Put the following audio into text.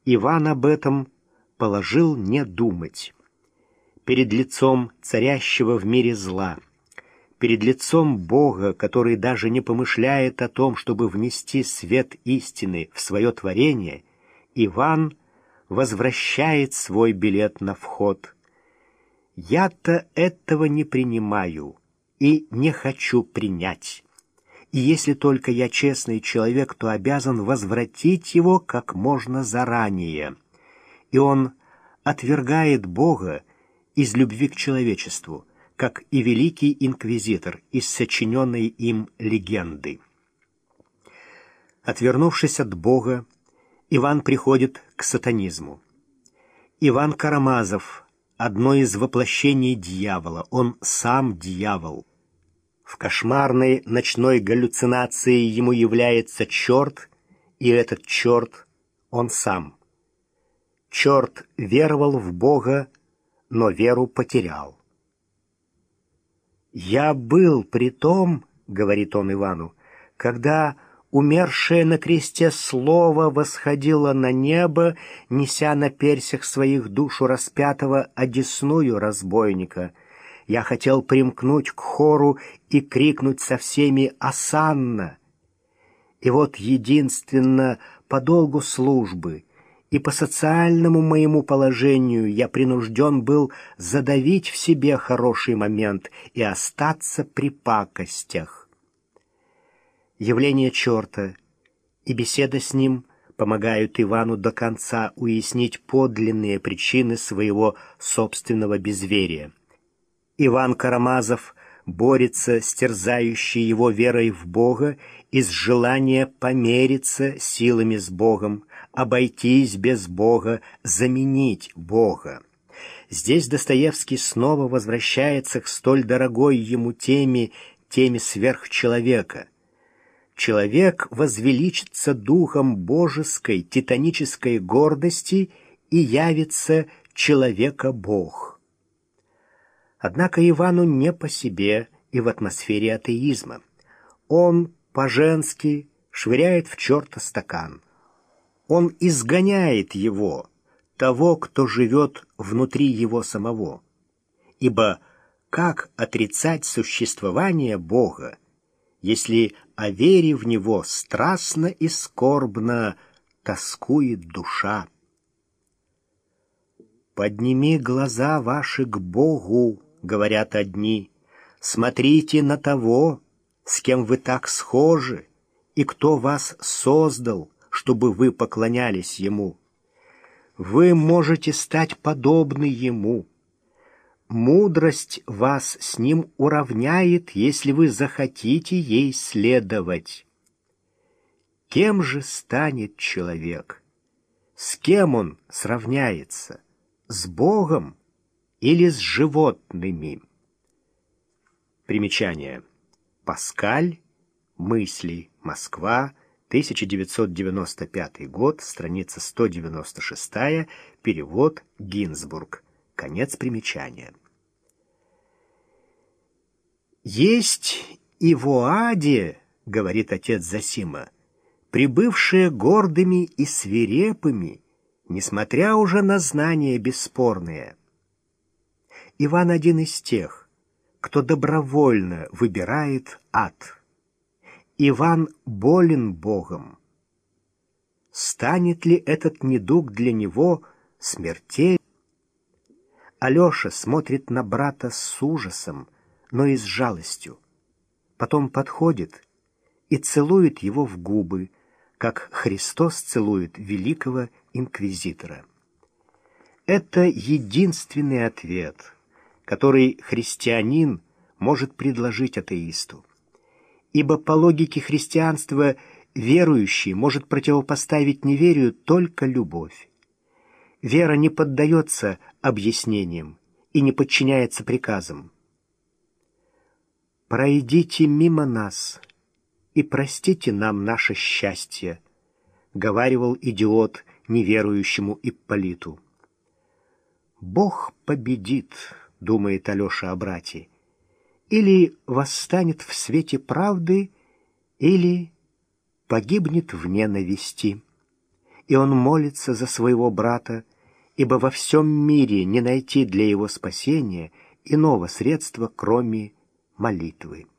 Иван об этом положил не думать. Перед лицом царящего в мире зла, перед лицом Бога, который даже не помышляет о том, чтобы внести свет истины в свое творение, Иван возвращает свой билет на вход. «Я-то этого не принимаю и не хочу принять. И если только я честный человек, то обязан возвратить его как можно заранее». И он отвергает Бога из любви к человечеству, как и великий инквизитор из сочиненной им легенды. Отвернувшись от Бога, Иван приходит к сатанизму. Иван Карамазов — одно из воплощений дьявола, он сам дьявол. В кошмарной ночной галлюцинации ему является черт, и этот черт — он сам. Черт веровал в Бога, но веру потерял. «Я был при том, — говорит он Ивану, — когда умершее на кресте слово восходило на небо, неся на персях своих душу распятого одесную разбойника. Я хотел примкнуть к хору и крикнуть со всеми «Осанна!». И вот единственно по долгу службы и по социальному моему положению я принужден был задавить в себе хороший момент и остаться при пакостях. Явление черта и беседа с ним помогают Ивану до конца уяснить подлинные причины своего собственного безверия. Иван Карамазов борется с терзающей его верой в Бога из желания помериться силами с Богом, обойтись без Бога, заменить Бога. Здесь Достоевский снова возвращается к столь дорогой ему теме сверхчеловека. Человек возвеличится духом божеской, титанической гордости и явится человека-бог. Однако Ивану не по себе и в атмосфере атеизма. Он по-женски швыряет в черта стакан. Он изгоняет его, того, кто живет внутри его самого. Ибо как отрицать существование Бога, если о вере в Него страстно и скорбно тоскует душа? «Подними глаза ваши к Богу, — говорят одни, — смотрите на того, с кем вы так схожи, и кто вас создал, чтобы вы поклонялись Ему. Вы можете стать подобны Ему. Мудрость вас с Ним уравняет, если вы захотите ей следовать. Кем же станет человек? С кем он сравняется? С Богом или с животными?» Примечание. Паскаль. Мысли. Москва. 1995 год. Страница 196. Перевод Гинзбург. Конец примечания. «Есть и в Оаде, — говорит отец Зосима, — прибывшие гордыми и свирепыми, несмотря уже на знания бесспорные. Иван один из тех, кто добровольно выбирает ад. Иван болен Богом. Станет ли этот недуг для него смертельным? Алеша смотрит на брата с ужасом, но и с жалостью. Потом подходит и целует его в губы, как Христос целует великого инквизитора. Это единственный ответ, который христианин может предложить атеисту. Ибо по логике христианства верующий может противопоставить неверию только любовь. Вера не поддается объяснениям и не подчиняется приказам. «Пройдите мимо нас и простите нам наше счастье», — говаривал идиот неверующему Ипполиту. «Бог победит», — думает Алеша о брате, «или восстанет в свете правды, или погибнет в ненависти». и он молится за своего брата, ибо во всем мире не найти для его спасения иного средства, кроме молитвы.